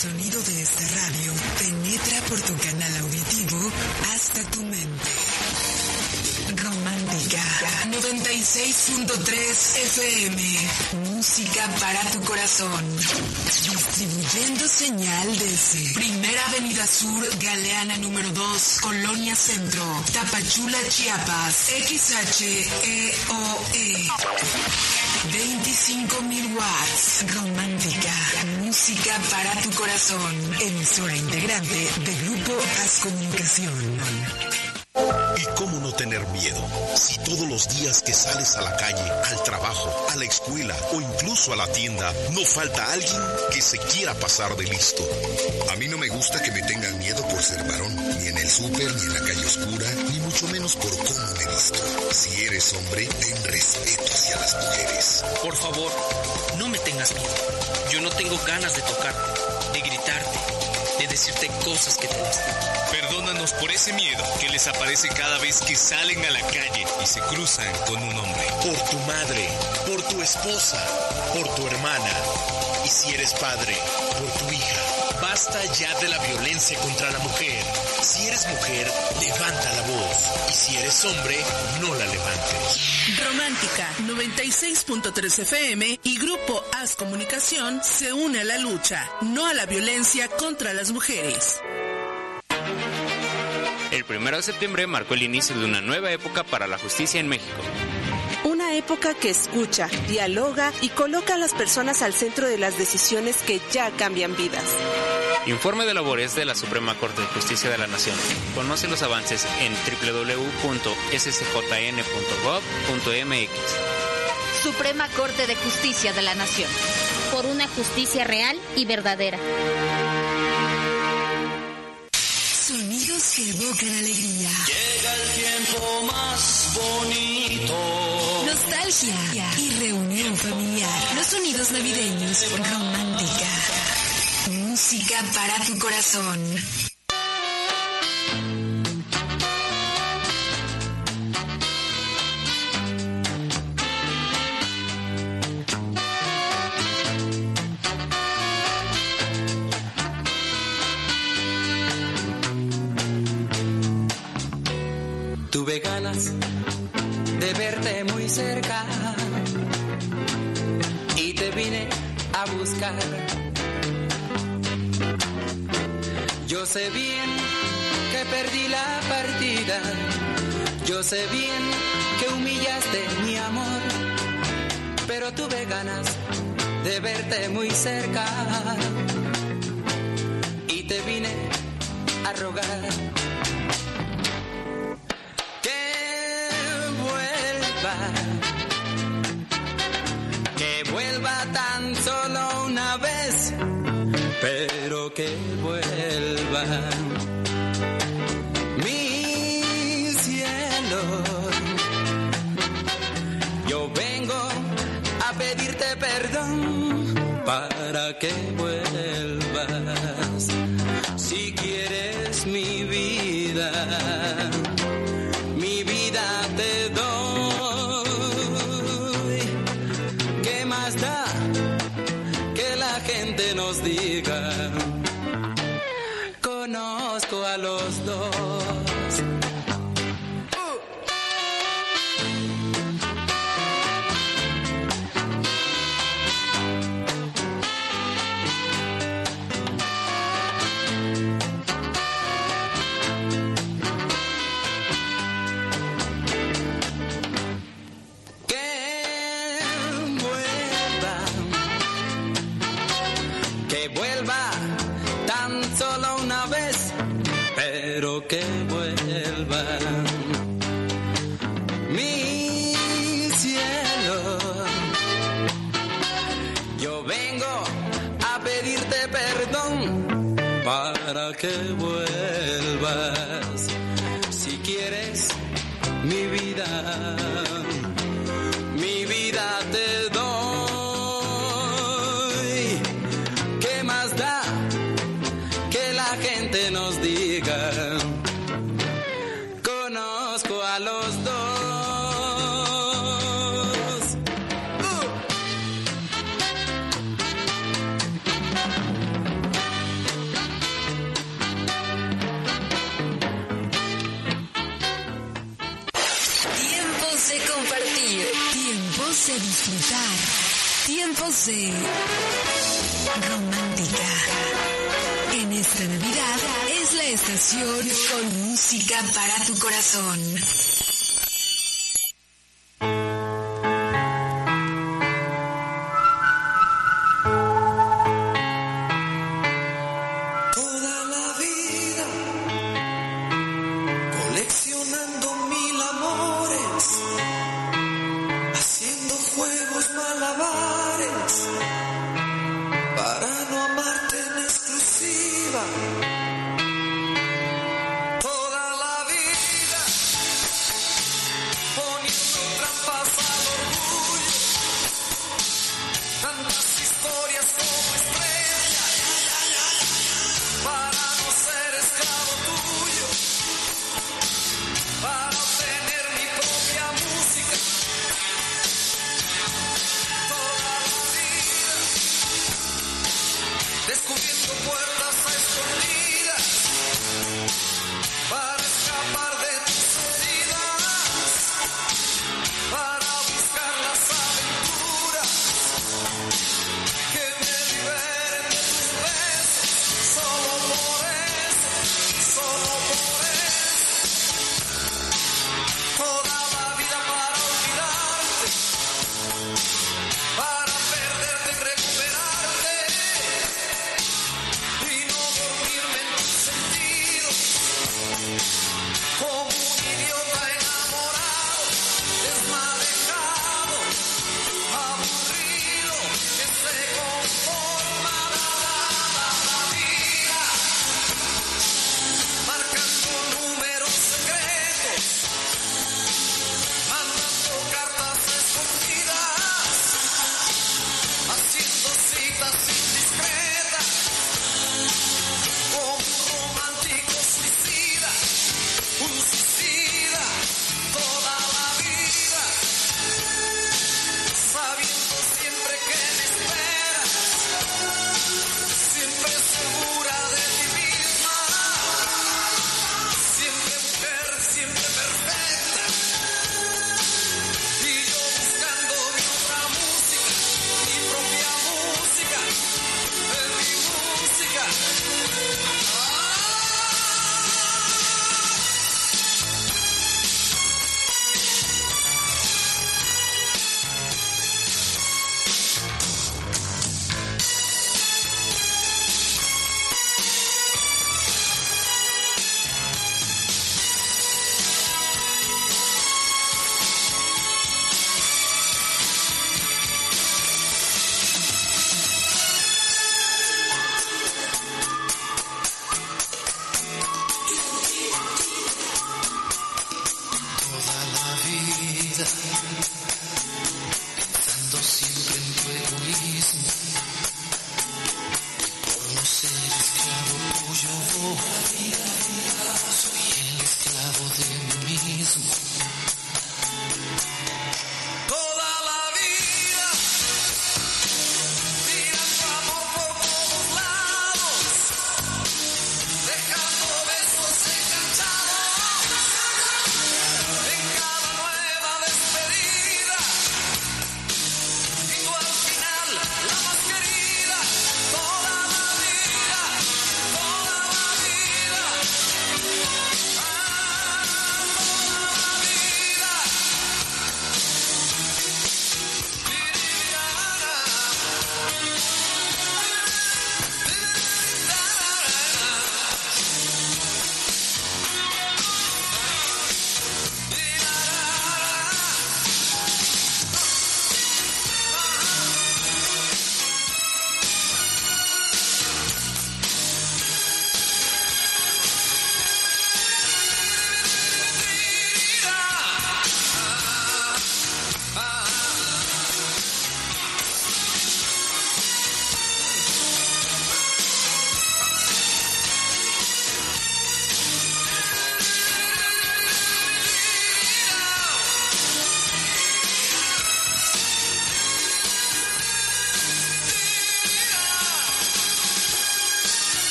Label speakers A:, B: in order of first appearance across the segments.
A: sonido de esta radio penetra por tu canal auditivo hasta tu mente. Romántica 96.3 FM. Música para tu corazón. Distribuyendo señal desde Primera Avenida Sur, Galeana número 2, Colonia Centro, Tapachula, Chiapas. XHEOE 25.000 watts. Romántica. Música para tu corazón. Emisora integrante de Grupo Haz Comunicación.
B: ¿Y cómo no tener miedo? Si todos los días que sales a la calle, al trabajo, a la escuela o incluso a la tienda, no falta alguien que se quiera pasar de listo. A mí no me gusta que me tengan miedo por ser varón, ni en el súper, ni en la calle oscura, ni mucho menos por cómo me visto. Si eres hombre, ten respeto hacia las mujeres.
C: Por favor, no me tengas miedo. Yo no tengo ganas de tocarte, de gritarte, de decirte cosas que te lastiman.
D: Perdónanos por ese miedo que les aparece cada vez que salen a la calle y se cruzan con un hombre.
B: Por tu madre, por tu esposa, por tu hermana. Y si eres padre, por tu hija. Basta ya de la violencia contra la mujer. Si eres mujer, levanta la voz. Y si eres hombre, no la levantes.
E: Romántica 96.3 FM y Grupo Haz Comunicación se une a la lucha, no a la violencia contra las mujeres.
F: El 1 de septiembre marcó el inicio de una nueva época para la justicia en México.
G: Una época que escucha, dialoga y coloca a las personas al centro de las decisiones que ya cambian vidas.
F: Informe de labores de la Suprema Corte de Justicia de la Nación. Conoce los avances en www.scjn.gov.mx.
H: Suprema Corte de Justicia de la Nación. Por una justicia real y verdadera.
A: Sonidos que evocan alegría.
C: Llega el tiempo más bonito.
A: Nostalgia y reunión familiar. Los sonidos navideños. Romántica. Música para tu corazón.
I: Tuve ganas de verte muy cerca y te vine a buscar. Yo sé bien que perdí la partida, yo sé bien que humillaste mi amor, pero tuve ganas de verte muy cerca y te vine a rogar. Que vuelva tan solo una vez, pero que vuelva mi cielo. Yo vengo a pedirte perdón para que vuelvas. Si quieres mi vida te doy. ¿Qué más da que la gente nos diga? Conozco a los dos. Pero que vuelva mi cielo. Yo vengo a pedirte perdón para que vuelvas. Si quieres mi vida te doy. ¿Qué más da que la gente nos diga? Conozco a los dos.
A: hace disfrutar. Tiempos de romántica. En esta Navidad es la estación con música para tu corazón.
J: Toda la vida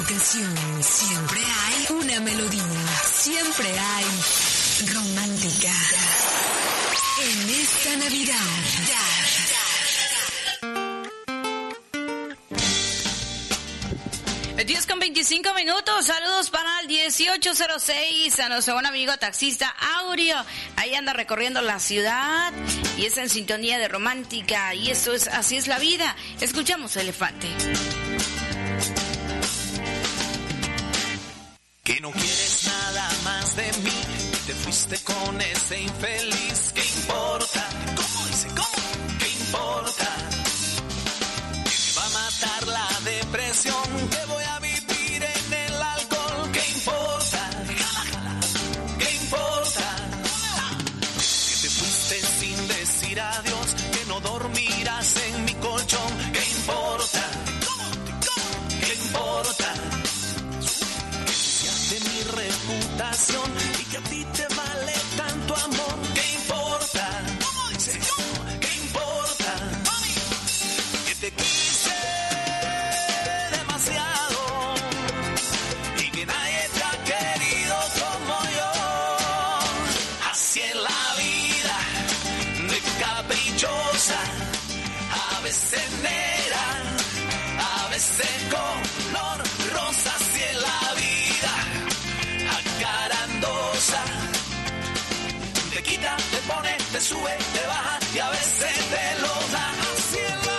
A: Comunicación. Siempre hay una melodía. Siempre hay romántica. En esta Navidad.
J: 10:25. Saludos para el 1806 a nuestro buen amigo taxista Aureo. Ahí anda recorriendo la ciudad y está en sintonía de romántica. Y eso es, así es la vida. Escuchamos Elefante.
K: Que no quieres nada más de mí, te fuiste con ese infeliz. ¿Qué importa? ¿Cómo dice? ¿Cómo? ¿Qué importa? Que me va a matar la depresión, que voy a vivir en el alcohol. ¿Qué importa? ¿Qué importa? Que te fuiste sin decir adiós, que no dormirás en mi colchón. ¿Qué importa? ¿Qué importa? De mi reputación y que a ti te vale tanto amor. ¿Qué importa? ¿Cómo dice? ¿Qué importa? Que te quise demasiado y que nadie te ha querido como yo. Así es la vida, de caprichosa, a veces negra, a veces color rosa. Así es la vida, acarandosa, te quita, te pone, te sube, te baja y a veces te lo da. Así es la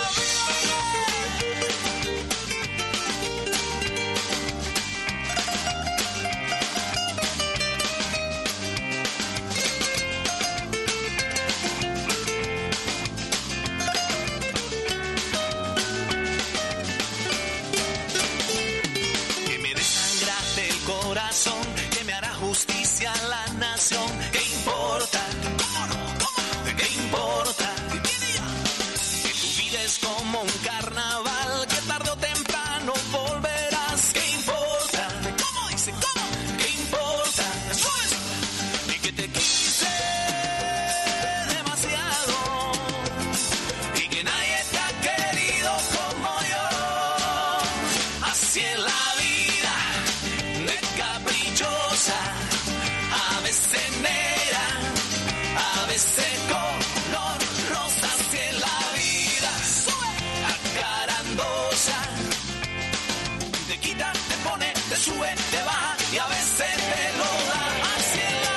K: que me desangraste el corazón, que me hará justicia a la nación. ¿Qué importa? ¿Cómo no? ¿Qué importa? Que tu vida es como un carnaval, que tarde o temprano volverás. ¿Qué importa? ¿Cómo dice? ¿Cómo? ¿Qué importa? Y que te quise demasiado y que nadie te ha querido como yo. Así es la vida, de caprichosa, a veces negra, a veces color rosa. Así es la vida, acarandosa, te quita, te pone, te sube, te baja y a veces te lo da. Así es la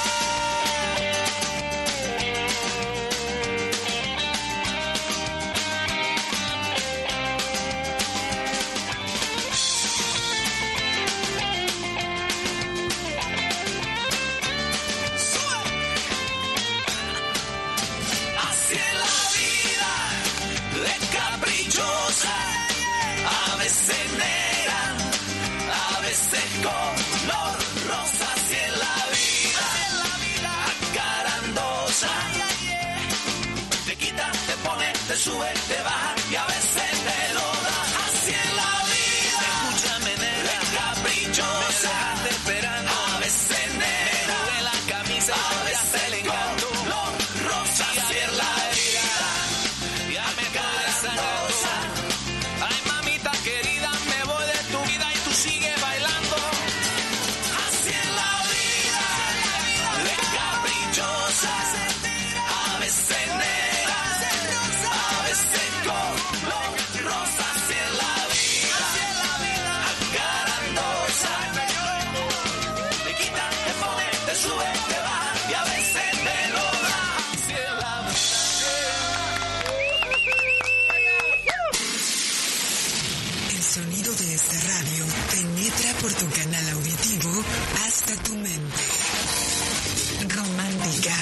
K: Así es la vida, de caprichosa, a veces negra, a veces color rosa. Así es la vida, acarandosa, te quita, te pone, te sube, te baja y a veces te lo da. Así es la vida, escúchame negra, de caprichosa, me dejaste esperando, a veces negra, me sube la camisa, a veces el encanto, color rosa. Así es la vida, ya me carandosa. Ay mamita querida, me voy de tu vida y tú sigues bailando. Así es la vida, de caprichosa, a veces negra, a veces color rosa. Así es la vida, acarandosa, te quita, te pone, te sube, te baja y a veces te lo da. Así es la
A: El sonido de esta radio penetra por tu canal auditivo hasta tu mente. Romántica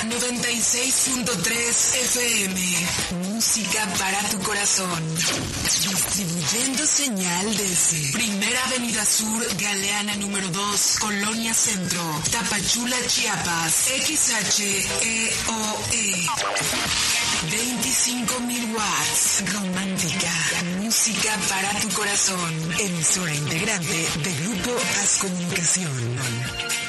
A: 96.3 FM. Música para tu corazón. Distribuyendo señal desde Primera Avenida Sur, Galeana número 2, Colonia Centro, Tapachula, Chiapas. XHEOE 25.000 watts. Romántica. Música para tu corazón. Emisora integrante de Grupo Haz Comunicación.